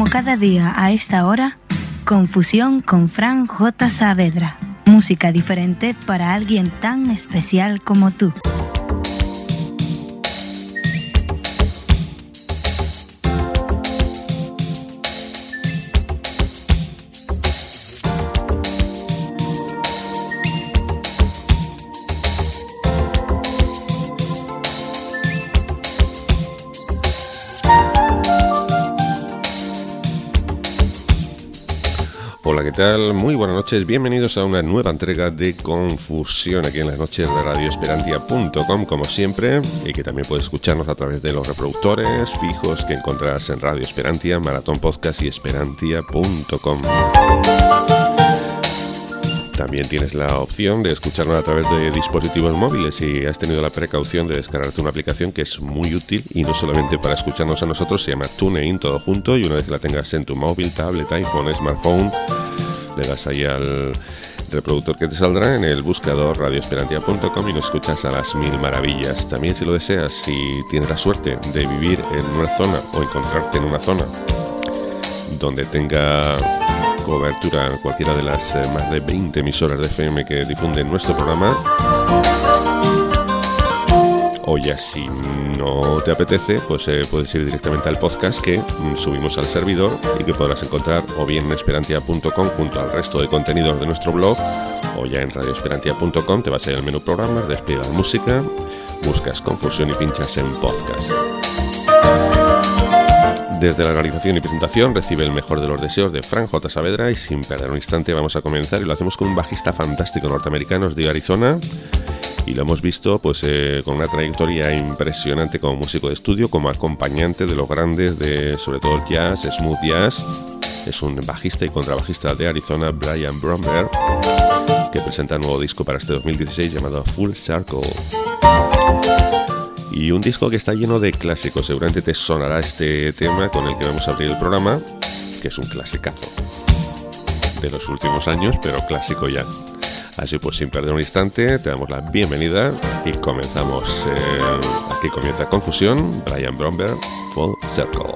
Como cada día a esta hora, Confusión con Fran J. Saavedra. Música diferente para alguien tan especial como tú. Hola, ¿qué tal? Muy buenas noches, bienvenidos a una nueva entrega de Confusión aquí en las noches de radioesperantia.com, como siempre, y que también puedes escucharnos a través de los reproductores fijos que encontrarás en Radio Esperantia, Maratón Podcast y esperantia.com. También tienes la opción de escucharnos a través de dispositivos móviles si has tenido la precaución de descargarte una aplicación que es muy útil y no solamente para escucharnos a nosotros, se llama TuneIn todo junto, y una vez que la tengas en tu móvil, tablet, iPhone, smartphone, le das ahí al reproductor que te saldrá en el buscador radioesperantia.com y nos escuchas a las mil maravillas. También, si lo deseas, si tienes la suerte de vivir en una zona o encontrarte en una zona donde tenga cobertura en cualquiera de las más de 20 emisoras de FM que difunden nuestro programa, o ya si no te apetece, pues puedes ir directamente al podcast que subimos al servidor y que podrás encontrar o bien en esperantia.com junto al resto de contenidos de nuestro blog, o ya en radioesperantia.com, te vas a ir al menú programas, despliegas música, buscas Confusión y pinchas en podcast. Desde la organización y presentación recibe el mejor de los deseos de Fran J. Saavedra, y sin perder un instante vamos a comenzar, y lo hacemos con un bajista fantástico norteamericano de Arizona, y lo hemos visto pues con una trayectoria impresionante como músico de estudio, como acompañante de los grandes de sobre todo el jazz, smooth jazz. Es un bajista y contrabajista de Arizona, Brian Bromberg, que presenta un nuevo disco para este 2016 llamado Full Circle. Y un disco que está lleno de clásicos. Seguramente te sonará este tema con el que vamos a abrir el programa, que es un clasicazo de los últimos años, pero clásico ya. Así pues, sin perder un instante, te damos la bienvenida y comenzamos. Aquí comienza Confusión, Brian Bromberg, Full Circle.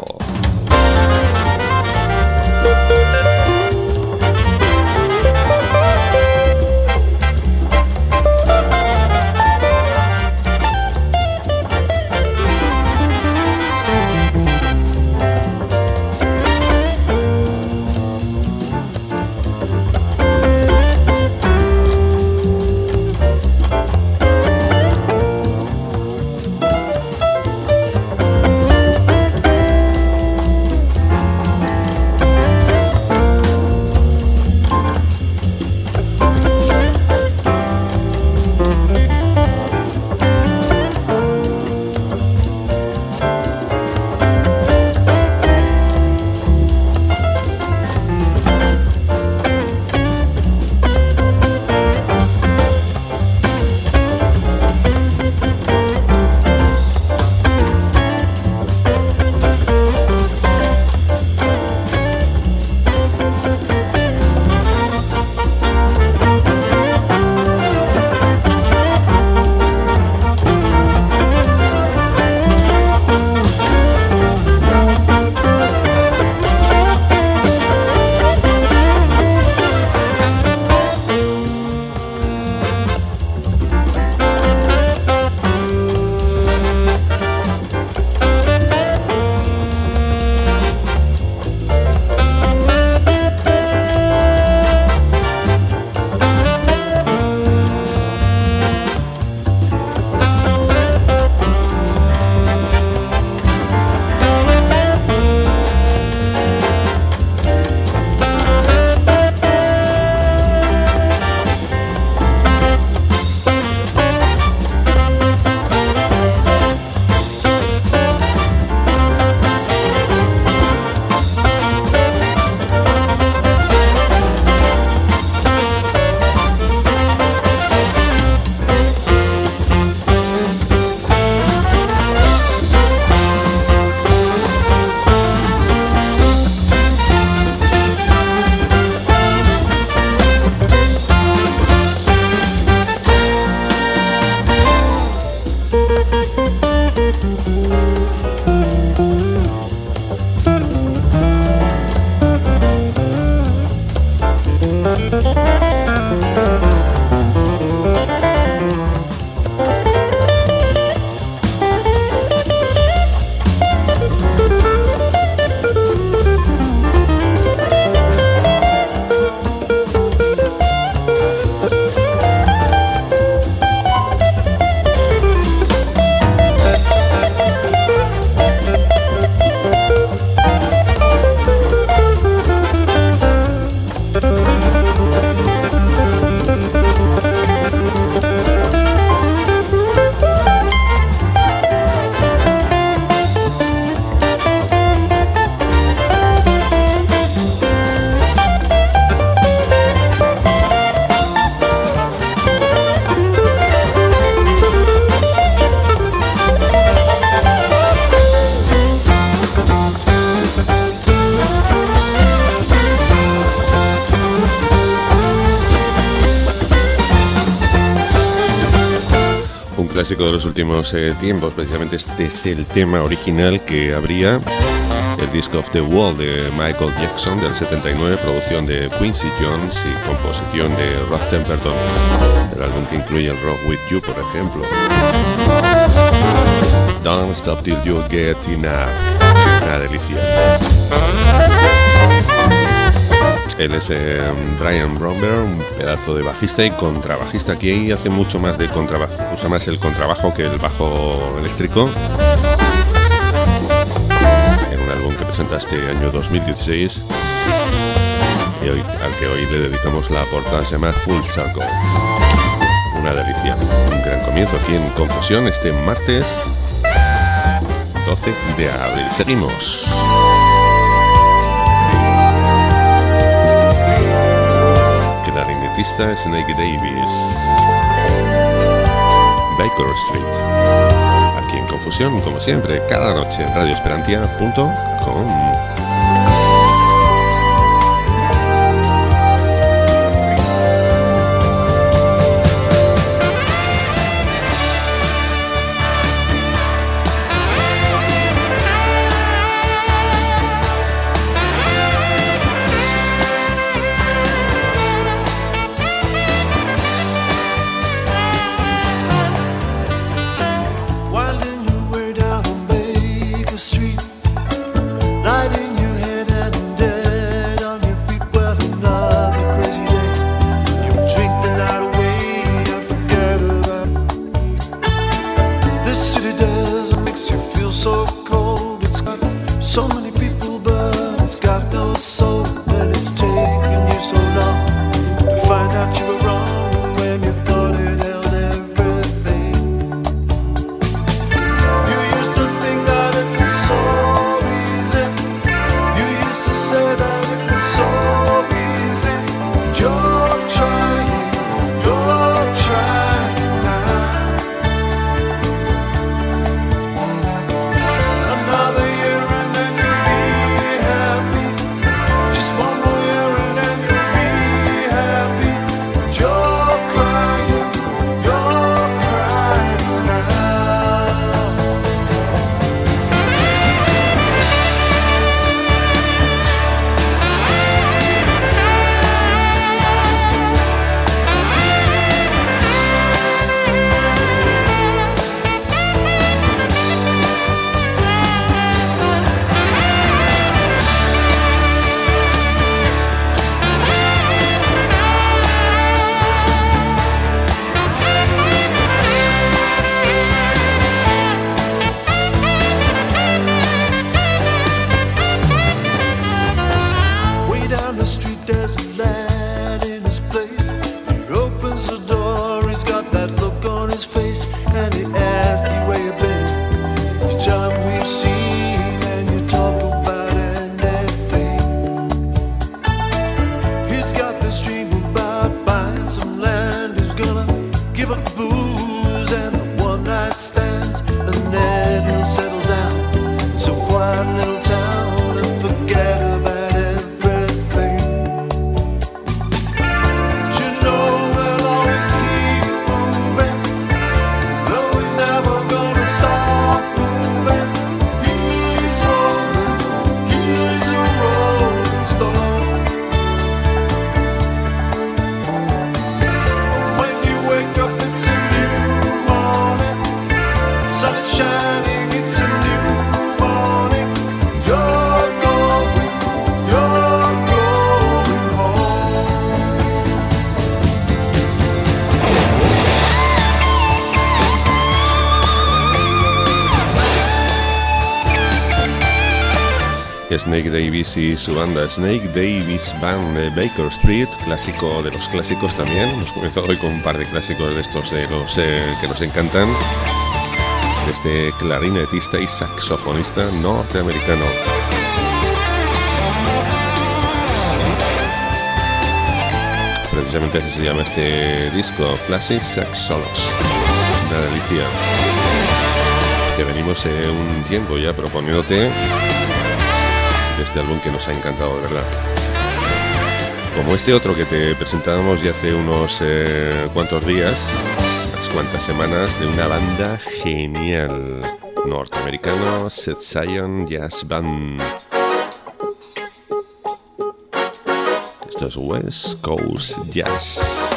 clásico de los últimos tiempos. Precisamente este es el tema original que abría el Disc of the Wall de Michael Jackson del 79, producción de Quincy Jones y composición de Rod Temperton. El álbum que incluye el Rock With You, por ejemplo. Don't Stop Till You Get Enough. Una delicia. Él es Brian Bromberg, un pedazo de bajista y contrabajista. Aquí hace mucho más de contrabajo, usa más el contrabajo que el bajo eléctrico. En un álbum que presenta este año 2016 y al que hoy le dedicamos la portada, se llama Full Circle. Una delicia, un gran comienzo aquí en Confusión este martes 12 de abril. Seguimos. Clarinetista Snake Davis, Baker Street. Aquí en Confusión, como siempre, cada noche en radioesperantia.com. Snake Davis y su banda Snake Davis Band de Baker Street, clásico de los clásicos también. Hemos comenzado hoy con un par de clásicos de estos de los que nos encantan, de este clarinetista y saxofonista norteamericano. Precisamente así se llama este disco, Classic Sax Solos. Una delicia. Que venimos un tiempo ya proponiéndote este álbum que nos ha encantado, de verdad. Como este otro que te presentábamos ya hace unos cuantos días, unas cuantas semanas de una banda genial norteamericano, Seth Zion Jazz Band. Esto es West Coast Jazz.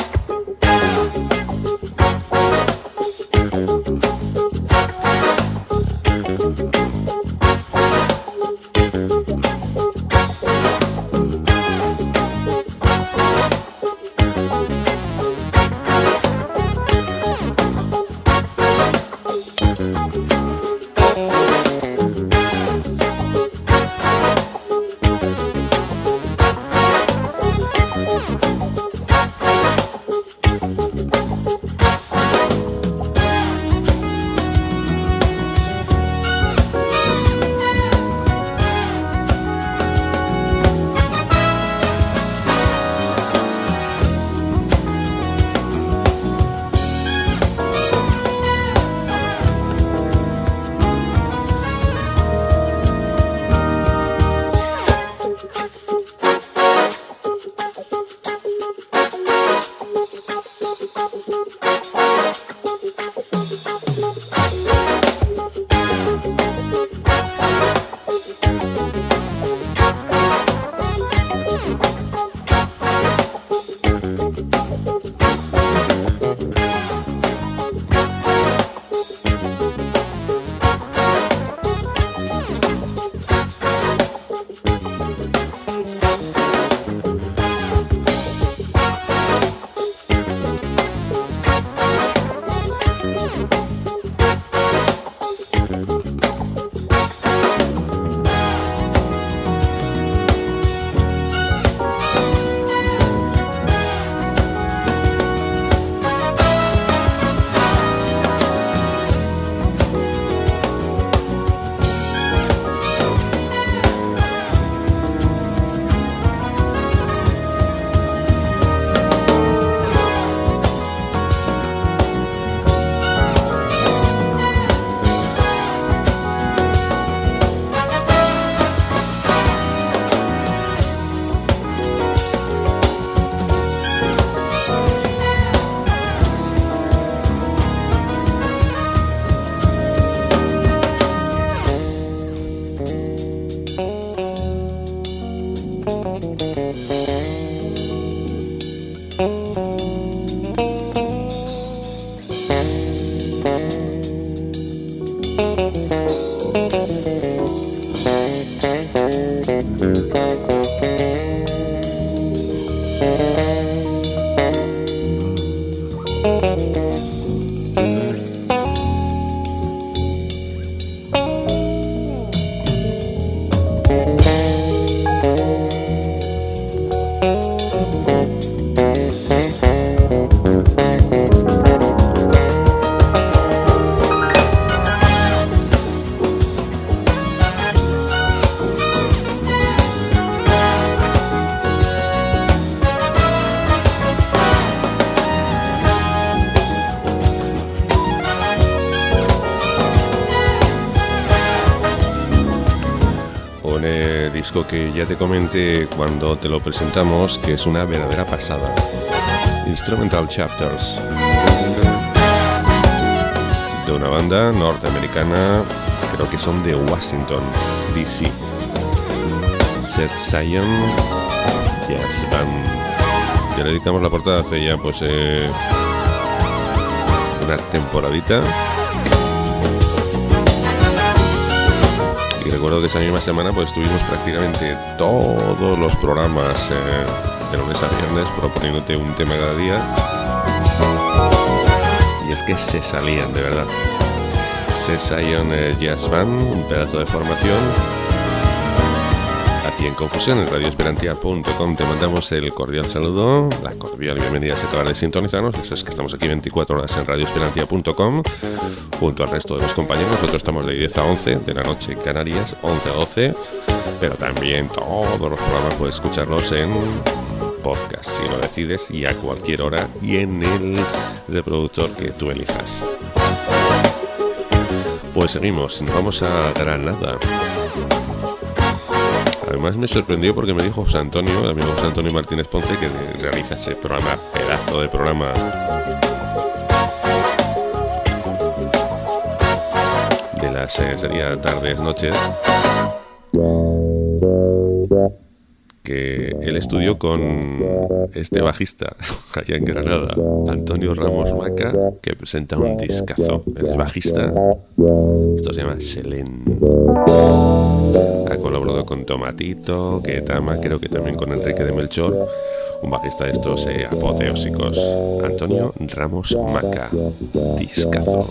Disco que ya te comenté cuando te lo presentamos, que es una verdadera pasada. Instrumental Chapters, de una banda norteamericana, creo que son de Washington, D.C. Seth Zion Jazz Band. Ya le dedicamos la portada hace ya pues una temporadita. Y recuerdo que esa misma semana pues tuvimos prácticamente todos los programas de lunes a viernes proponiéndote un tema cada día. Y es que se salían, de verdad. Seth Zion Jazz Band, un pedazo de formación. Aquí en Confusión, en radioesperantia.com, te mandamos el cordial saludo, la cordial bienvenida si acabas de sintonizarnos. Eso es que estamos aquí 24 horas en radioesperantia.com junto al resto de los compañeros. Nosotros estamos de 10 a 11 de la noche en Canarias, 11 a 12, pero también todos los programas puedes escucharlos en podcast si lo decides, y a cualquier hora y en el reproductor que tú elijas. Pues seguimos, nos vamos a Granada. Además me sorprendió porque me dijo José Antonio, el amigo José Antonio Martínez Ponce, que realiza ese programa, pedazo de programa, días, sería tardes, noches, que él estudió con este bajista allá en Granada, Antonio Ramos Maca, que presenta un discazo. Él es bajista, esto se llama Selén. Ha colaborado con Tomatito, Ketama, creo que también con Enrique de Melchor, un bajista de estos apoteósicos. Antonio Ramos Maca, discazo.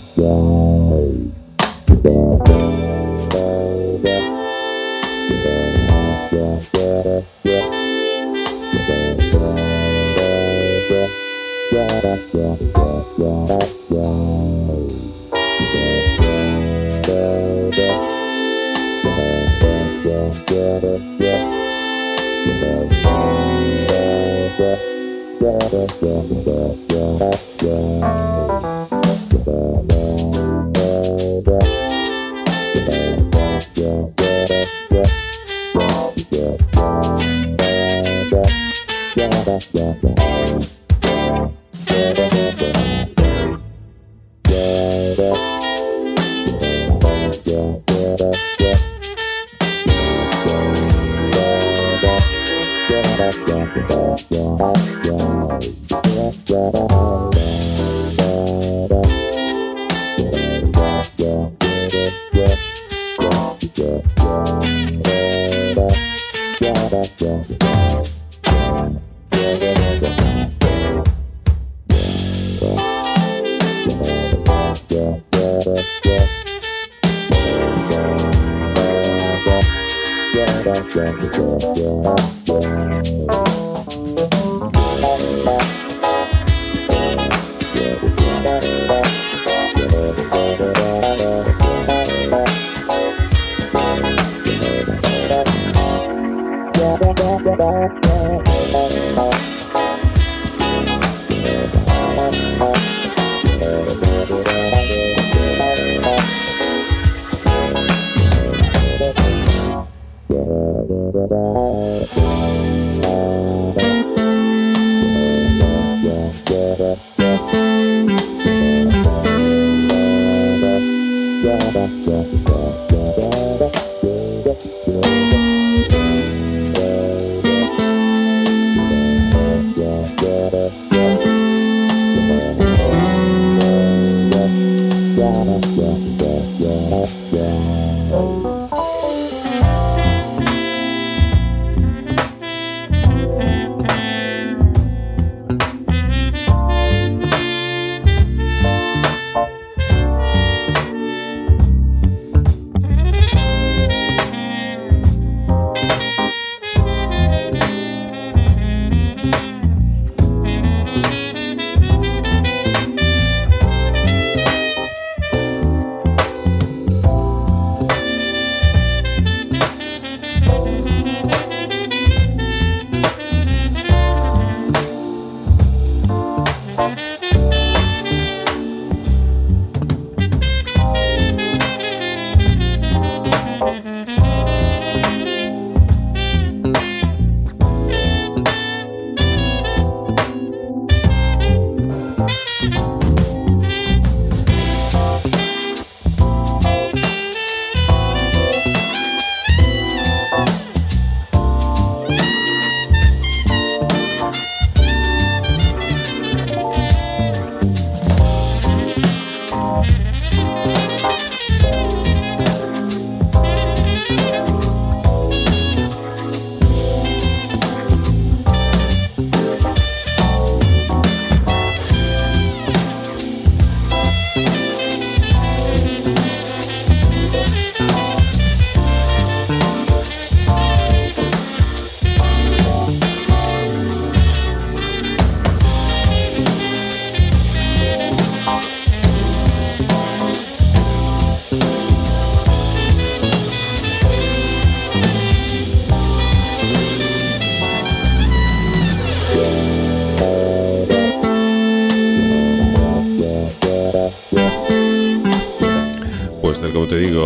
como te digo,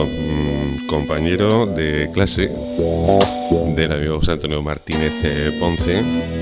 compañero de clase del amigo José Antonio Martínez Ponce,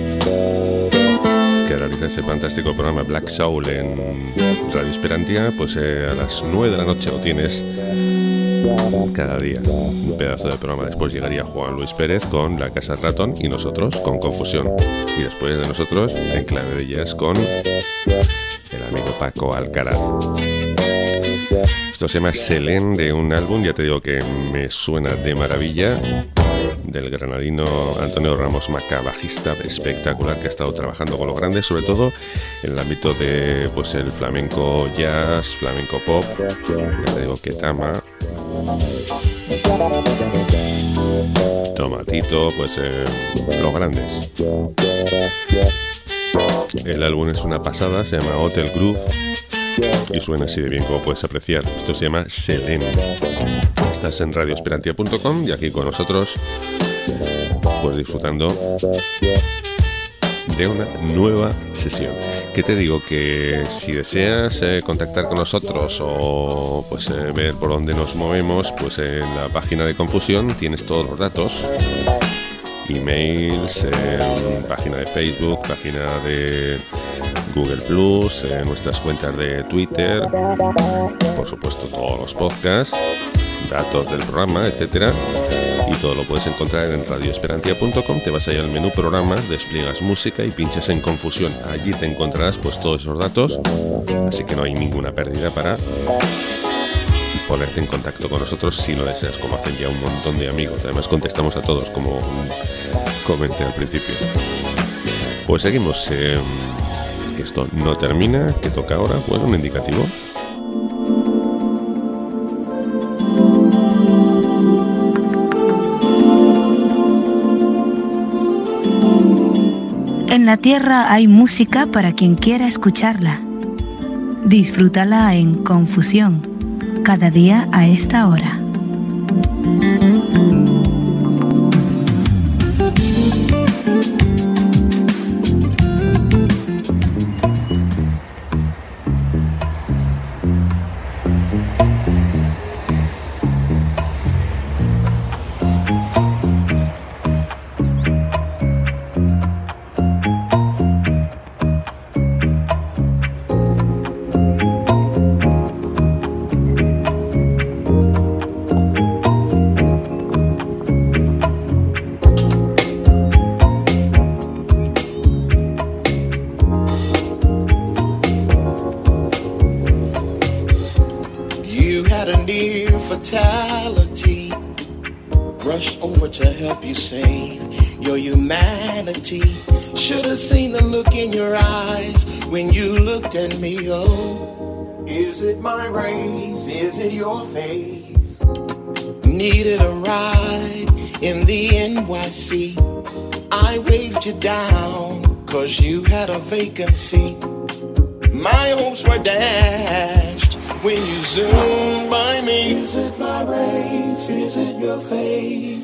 que realiza ese fantástico programa Black Soul en Radio Esperantia. Pues a las 9 de la noche lo tienes cada día. Un pedazo de programa. Después llegaría Juan Luis Pérez con La Casa Ratón y nosotros con Confusión. Y después de nosotros, en clave de jazz con el amigo Paco Alcaraz. Esto se llama Selén, de un álbum, ya te digo que me suena de maravilla, del granadino Antonio Ramos Maca, bajista espectacular que ha estado trabajando con los grandes, sobre todo en el ámbito de pues el flamenco jazz, flamenco pop, ya te digo que Tama, Tomatito, pues los grandes. El álbum es una pasada, se llama Hotel Groove y suena así de bien como puedes apreciar. Esto se llama Selén. Estás en radioesperantia.com y aquí con nosotros pues disfrutando de una nueva sesión. Que te digo que si deseas contactar con nosotros o pues ver por dónde nos movemos, pues en la página de Confusión tienes todos los datos, emails, página de Facebook, página de Google Plus, nuestras cuentas de Twitter, por supuesto todos los podcasts, datos del programa, etcétera. Y todo lo puedes encontrar en radioesperantia.com. Te vas allá al menú programas, despliegas música y pinchas en Confusión. Allí te encontrarás pues todos esos datos, así que no hay ninguna pérdida para ponerte en contacto con nosotros si lo deseas, como hacen ya un montón de amigos. Además contestamos a todos, como comenté al principio. Pues seguimos. Esto no termina, que toca ahora, bueno, un indicativo. En la tierra hay música para quien quiera escucharla. Disfrútala en Confusión, cada día a esta hora. Is it your face? Needed a ride in the NYC. I waved you down 'cause you had a vacancy. My hopes were dashed when you zoomed by me. Is it my race? Is it your face?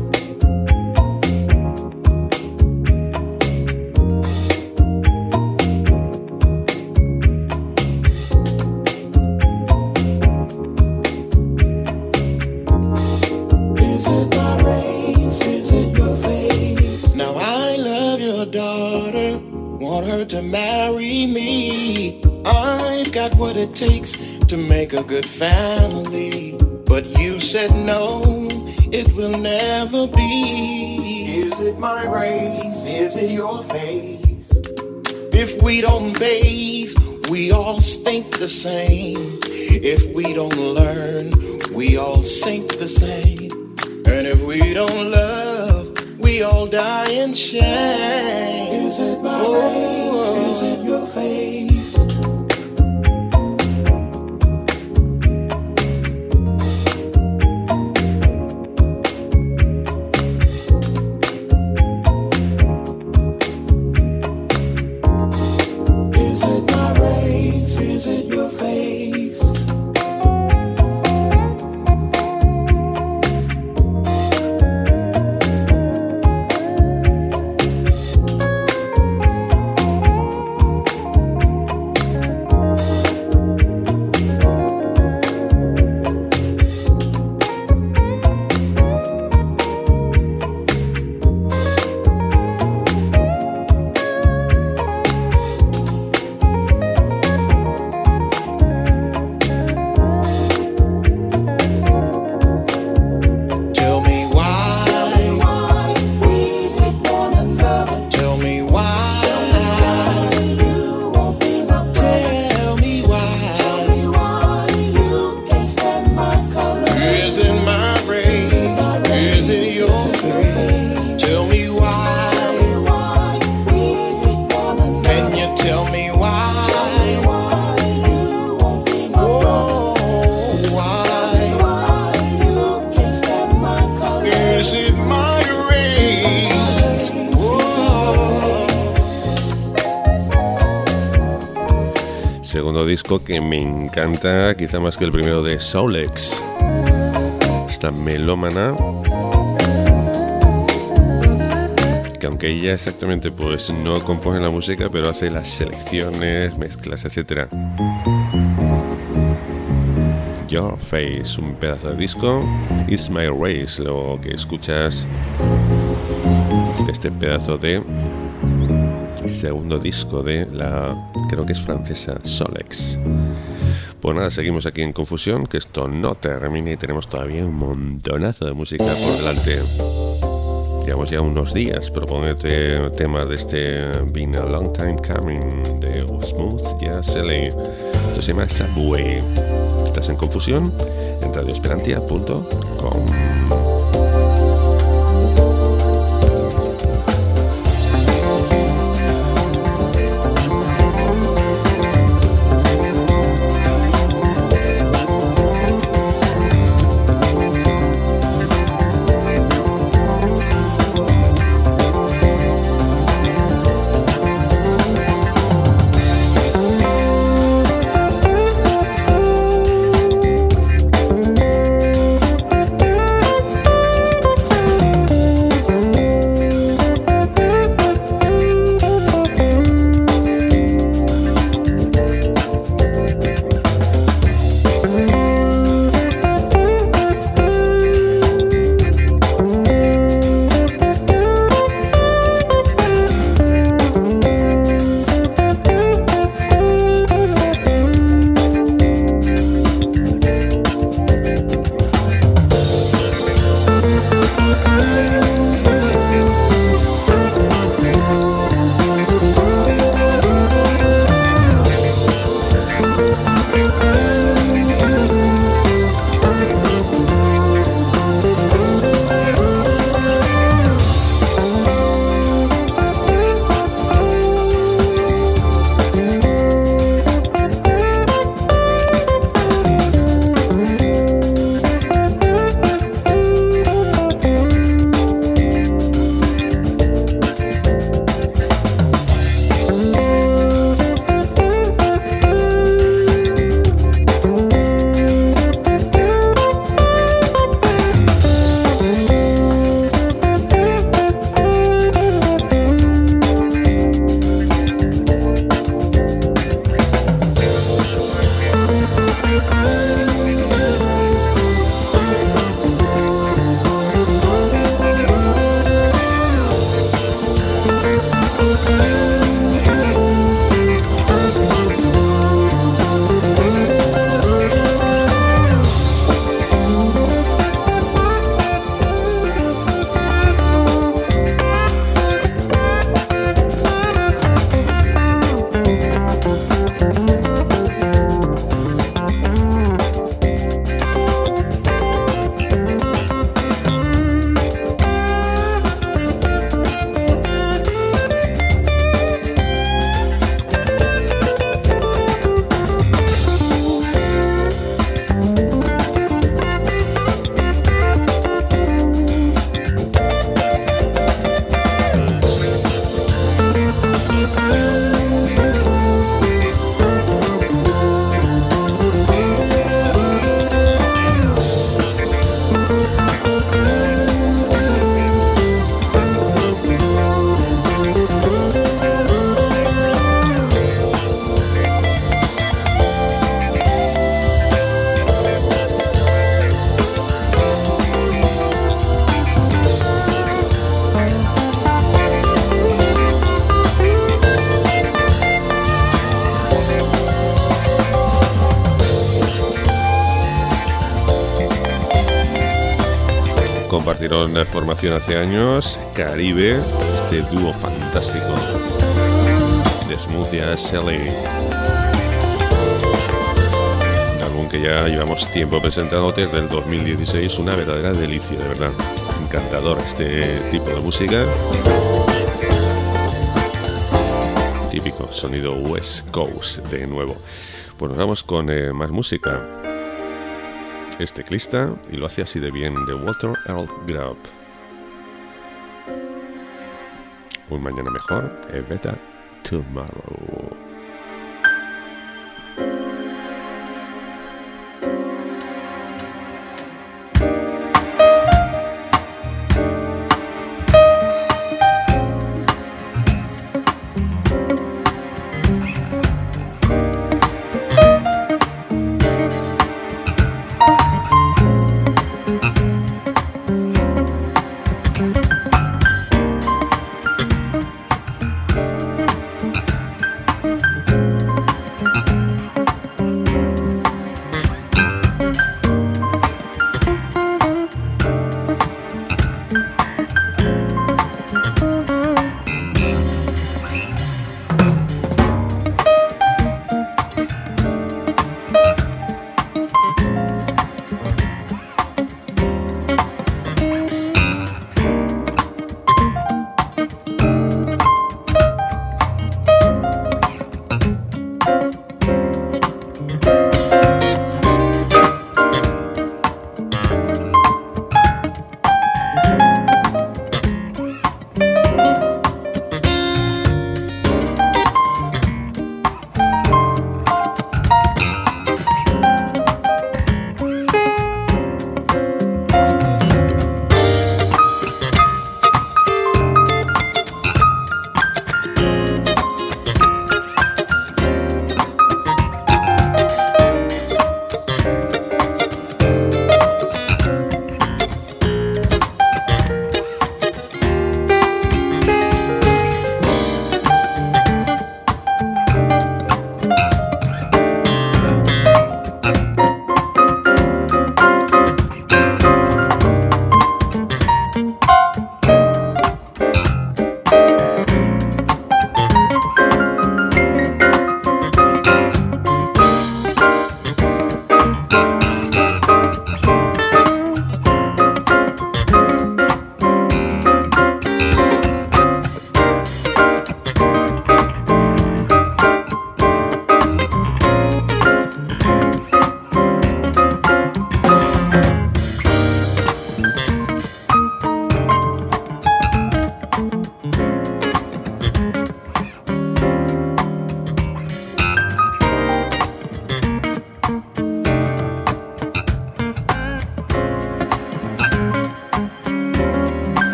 To marry me, I've got what it takes to make a good family. But you said no, it will never be. Is it my race? Is it your face? If we don't bathe, we all stink the same. If we don't learn, we all sink the same. And if we don't love, we all die in shame. Is it my race? Is it your face? Is it my race? Is it your face? Segundo disco que me encanta, quizá más que el primero de Solex. Esta melómana, que aunque ella exactamente pues no compone la música, pero hace las selecciones, mezclas, etc. Your Face, un pedazo de disco. It's My Race, lo que escuchas de este pedazo de segundo disco de la, creo que es francesa, Solex. Pues nada, seguimos aquí en Confusión, que esto no termina y tenemos todavía un montonazo de música por delante. Llevamos ya unos días proponiéndote temas de este Been a Long Time Coming de Smooth Jazz LA. Esto se llama Subway. Estás en Confusión en radioesperantia.com. Compartieron la formación hace años, Caribe, este dúo fantástico de Smooth Jazz LA. Un álbum que ya llevamos tiempo presentándote desde el 2016, una verdadera delicia, de verdad. Encantador este tipo de música. Típico sonido West Coast de nuevo. Pues nos vamos con más música. Es teclista y lo hace así de bien, de Walter Earl Grubb. Un mañana mejor, a better tomorrow.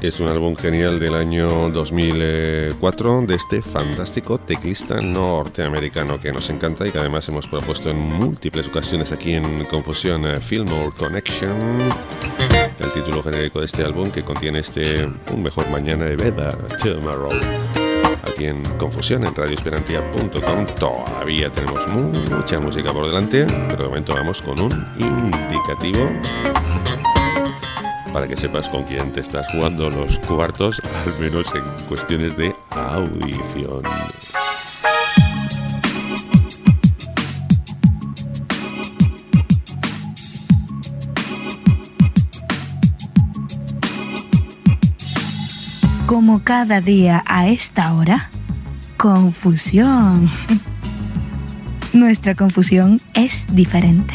es un álbum genial del año 2004 de este fantástico teclista norteamericano que nos encanta y que además hemos propuesto en múltiples ocasiones aquí en Confusión, Fillmore Connection, el título genérico de este álbum que contiene Un mejor mañana de Better Tomorrow. Aquí en Confusión, en radioesperantia.com, todavía tenemos mucha música por delante, pero de momento vamos con un indicativo para que sepas con quién te estás jugando los cuartos, al menos en cuestiones de audición. Como cada día a esta hora, confusión. Nuestra confusión es diferente.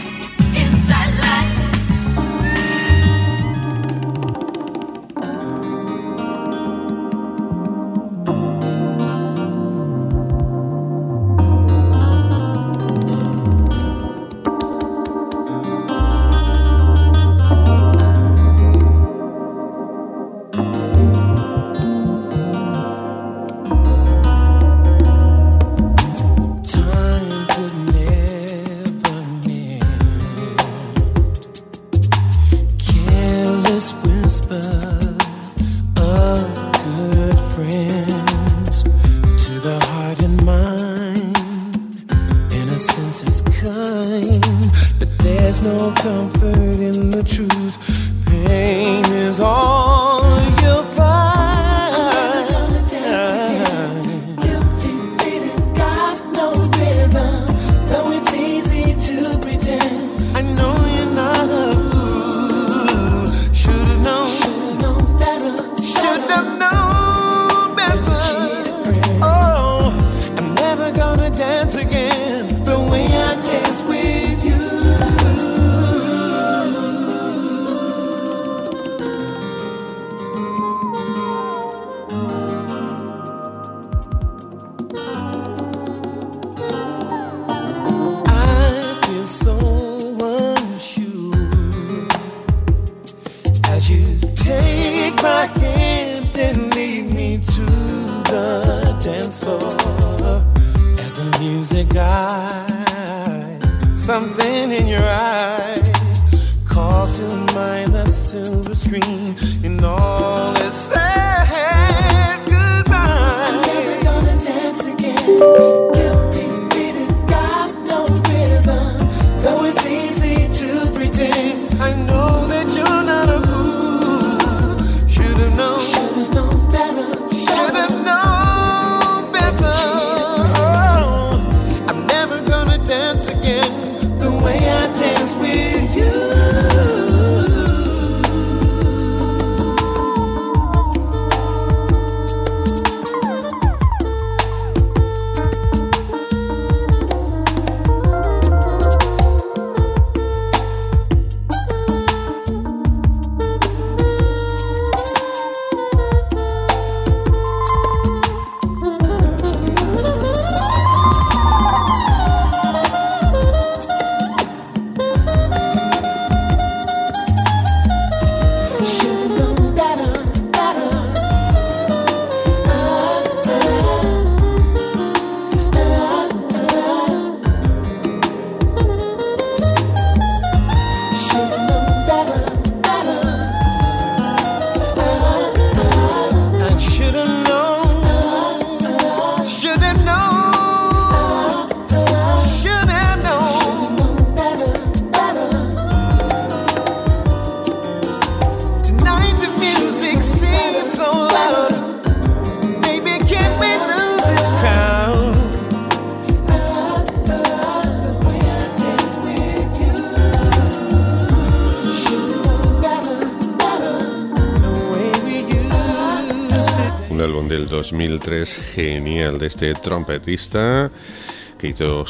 Del 2003 genial de este trompetista que hizo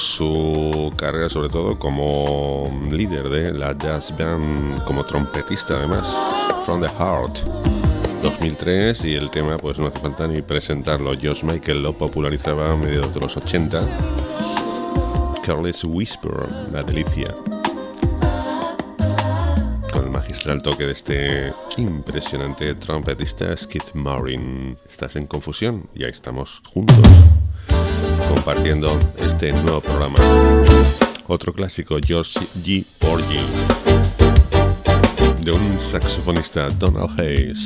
su carrera sobre todo como líder de la jazz band, como trompetista además, From the Heart, 2003, y el tema pues no hace falta ni presentarlo. George Michael lo popularizaba a mediados de los 80, Careless Whisper, la delicia, con el magistral extra el toque de este impresionante trompetista Skid Martin. Estás en Confusión y ahí estamos juntos compartiendo este nuevo programa. Otro clásico, George G. Porgy, de un saxofonista, Donald Hayes.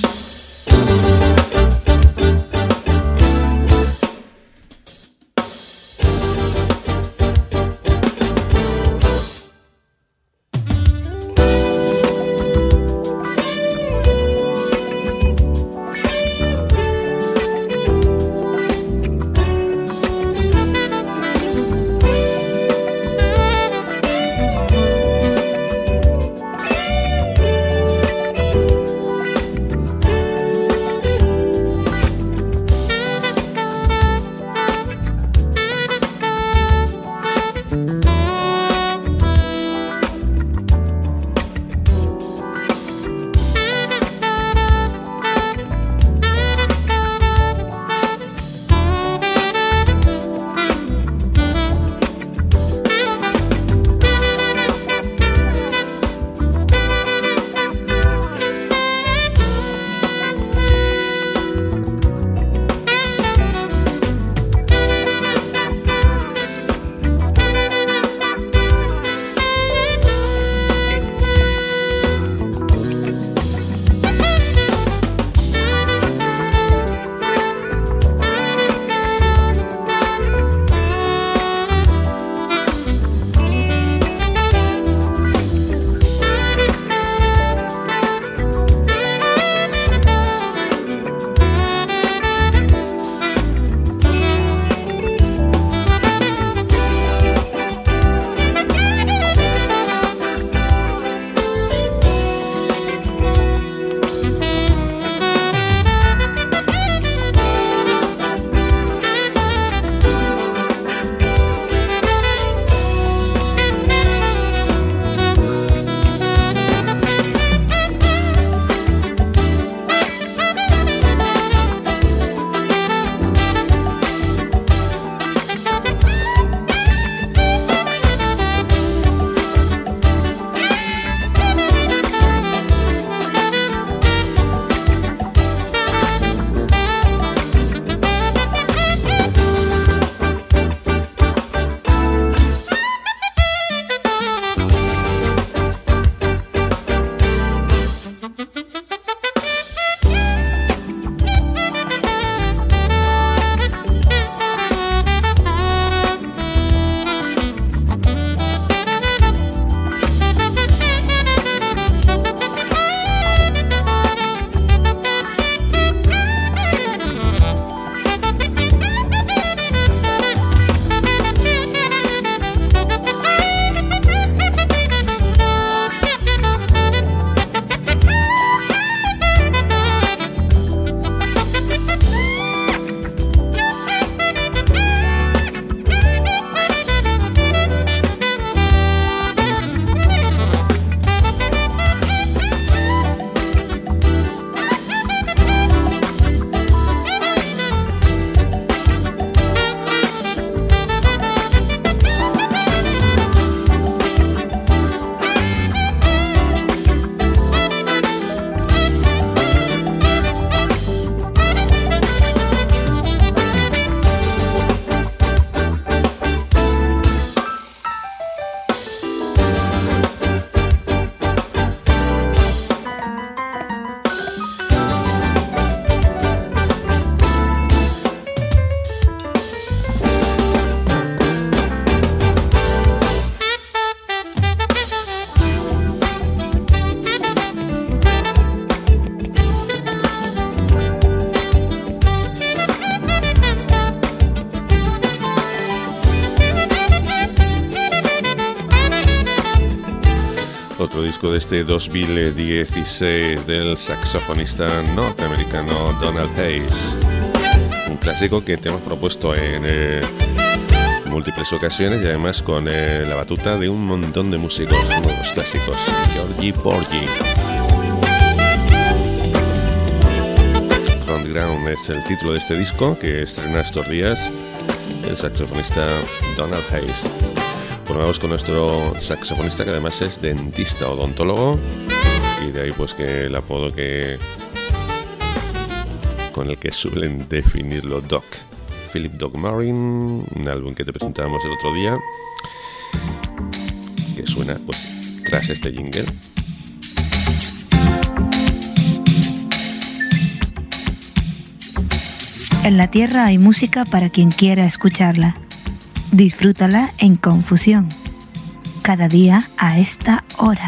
Otro disco de este 2016 del saxofonista norteamericano Donald Hayes. Un clásico que te hemos propuesto en múltiples ocasiones y además con la batuta de un montón de músicos, uno de los clásicos, George Porgy. Front Ground es el título de este disco que estrena estos días el saxofonista Donald Hayes. Bueno, vamos con nuestro saxofonista que además es dentista, odontólogo y de ahí pues que el apodo con el que suelen definirlo Doc. Philip Doc Marin, un álbum que te presentábamos el otro día, que suena pues tras este jingle. En la Tierra hay música para quien quiera escucharla. Disfrútala en Confusión, cada día a esta hora.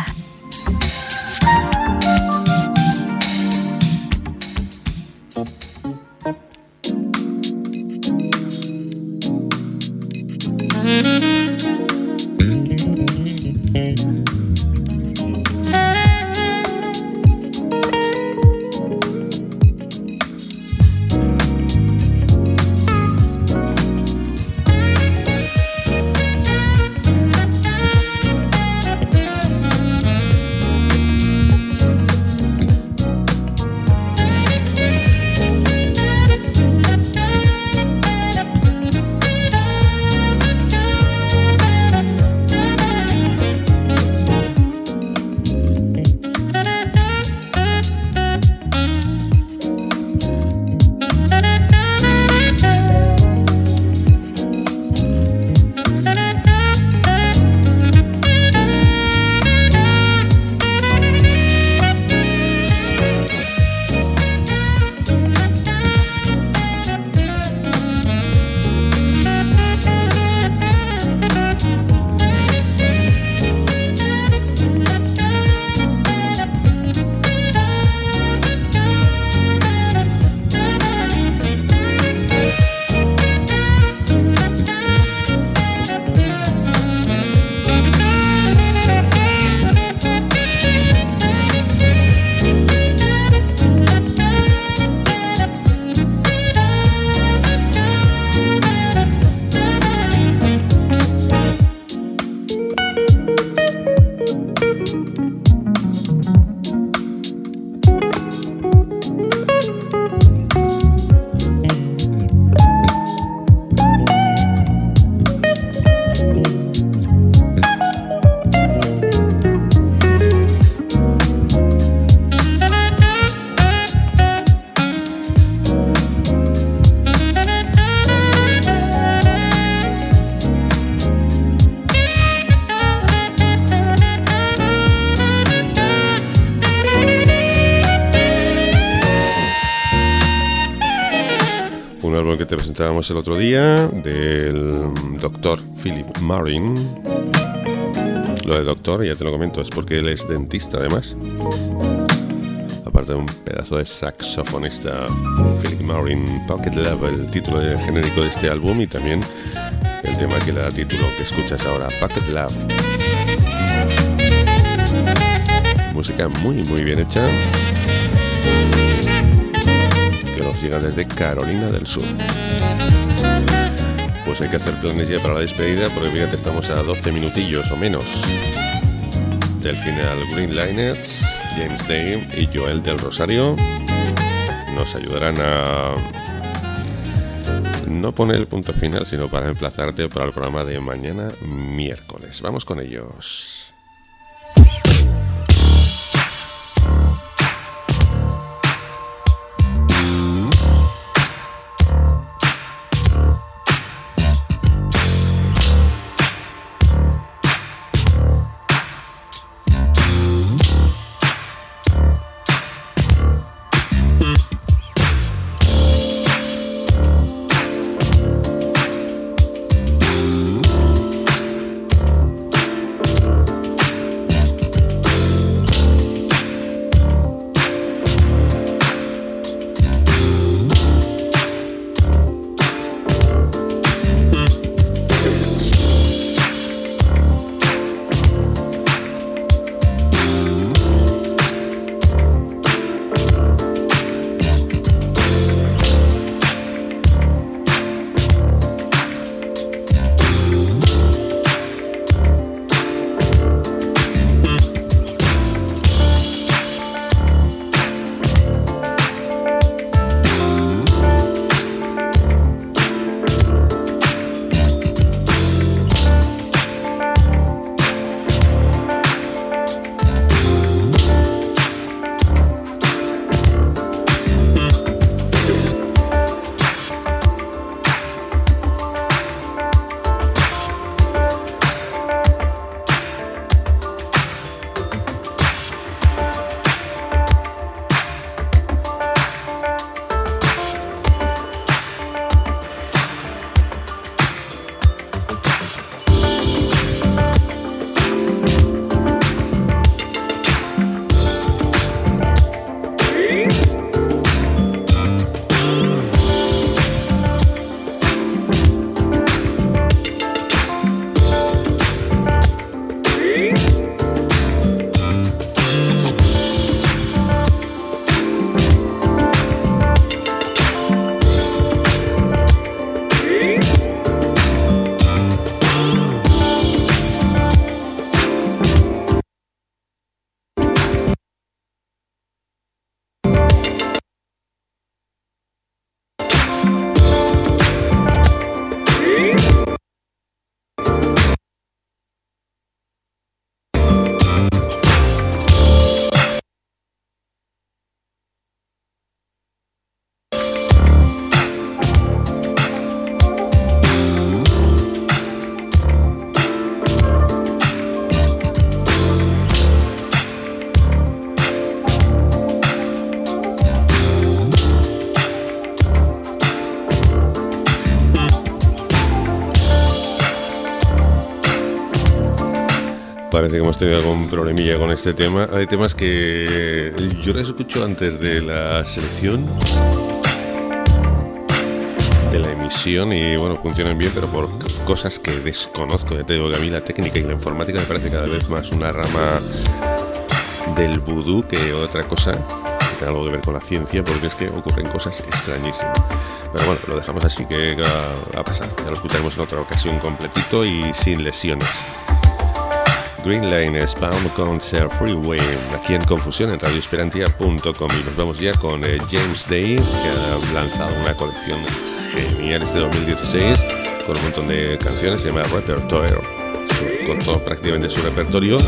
Que te presentábamos el otro día del doctor Philip Marin. Lo de doctor, ya te lo comento, es porque él es dentista además, aparte de un pedazo de saxofonista. Philip Marin, Pocket Love, el título genérico de este álbum, y también el tema que le da título que escuchas ahora, Pocket Love. Música muy muy bien hecha, que nos llega desde Carolina del Sur. Pues hay que hacer planes ya para la despedida, porque fíjate, estamos a 12 minutillos o menos del final. Green Liners, James Dame y Joel del Rosario nos ayudarán a no poner el punto final, sino para emplazarte para el programa de mañana miércoles. Vamos con ellos. Parece que hemos tenido algún problemilla con este tema. Hay temas que yo les escucho antes de la selección, de la emisión, y bueno, funcionan bien, pero por cosas que desconozco. Ya te digo que a mí la técnica y la informática me parece cada vez más una rama del vudú que otra cosa que tenga algo que ver con la ciencia, porque es que ocurren cosas extrañísimas. Pero bueno, lo dejamos así que va a pasar. Ya lo escucharemos en otra ocasión completito y sin lesiones. Green Line, Spawn Concert Freeway, aquí en Confusión en radioesperantia.com, y nos vamos ya con James Day, que ha lanzado una colección genial este 2016 con un montón de canciones, se llama Repertoire, con todo prácticamente su repertorio,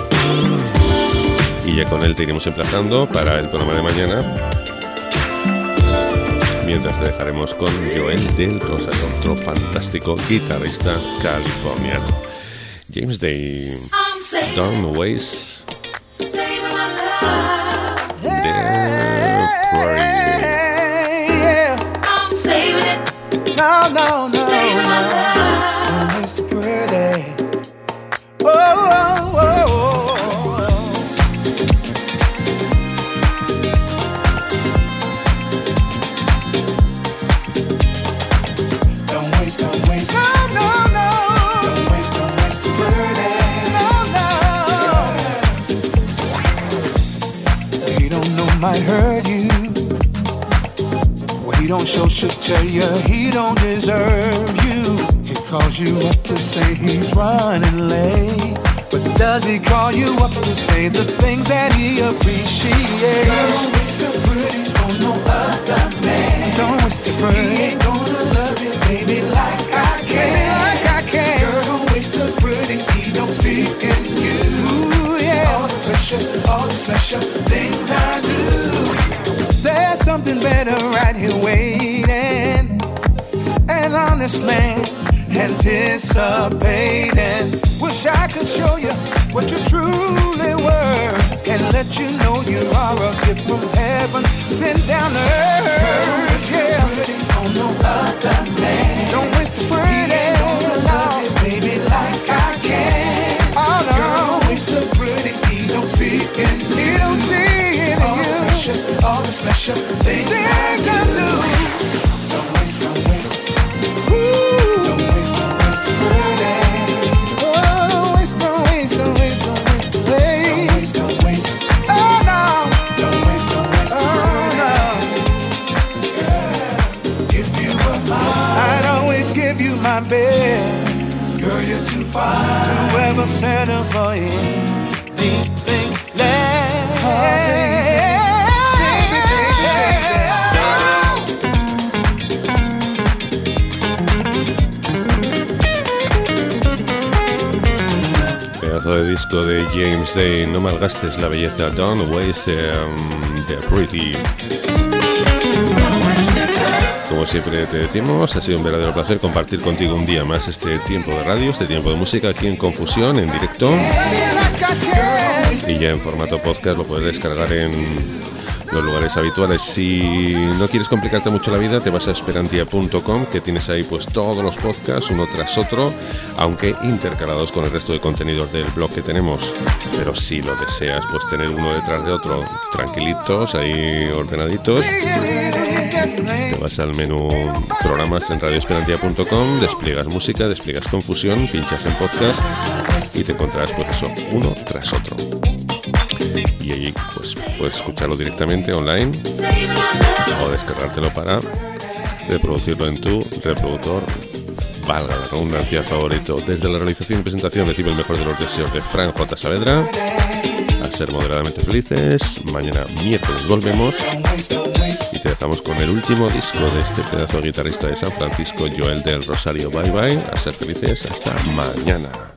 y ya con él te iremos emplazando para el programa de mañana, mientras te dejaremos con Joel del Rosario, otro fantástico guitarrista californiano. James Day, Don't Waste the Prayer. I'm saving it. No. Saving my love. Don't waste the prayer. Don't waste. Might hurt you. What he don't show should tell you he don't deserve you. He calls you up to say he's running late, but does he call you up to say the things that he appreciates? Don't waste the pretty on no other man. Don't waste the pretty. He ain't gonna love you, baby, like I can. Girl, don't waste the pretty. He don't see in you. Ooh, yeah. All the precious, all the special things I do. There's something better right here waiting. An honest man anticipating. Wish I could show you what you truly were, and let you know you are a gift from heaven sent down to earth. Yeah. On no other man. Don't waste the pretty. He ain't gonna love you, baby, like I can. Oh no. Girl, don't waste the pretty. He don't see it in you. He don't see it in all you. All the special things I do. Don't waste. Ooh. Don't waste the pretty. Oh, don't waste. Don't waste. Oh no. Don't waste the pretty. If you were mine, I'd always give you my best. Girl, you're too fine to ever settle for anything less. De disco de James Day, no malgastes la belleza, Don't Waste the Pretty. Como siempre te decimos, ha sido un verdadero placer compartir contigo un día más este tiempo de radio, este tiempo de música aquí en Confusión, en directo, y ya en formato podcast. Lo puedes descargar en los lugares habituales. Si no quieres complicarte mucho la vida, te vas a esperantia.com, que tienes ahí pues todos los podcasts uno tras otro, aunque intercalados con el resto de contenidos del blog que tenemos. Pero si lo deseas, pues tener uno detrás de otro, tranquilitos, ahí ordenaditos, te vas al menú programas en radioesperantia.com, despliegas música, despliegas Confusión, pinchas en podcast y te encontrarás pues eso, uno tras otro. Y allí pues puedes escucharlo directamente online o descargártelo para reproducirlo en tu reproductor, valga la redundancia, favorito. Desde la realización y presentación recibe el mejor de los deseos de Fran J. Saavedra. A ser moderadamente felices. Mañana miércoles volvemos y te dejamos con el último disco de este pedazo de guitarrista de San Francisco, Joel del Rosario. Bye bye, a ser felices, hasta mañana.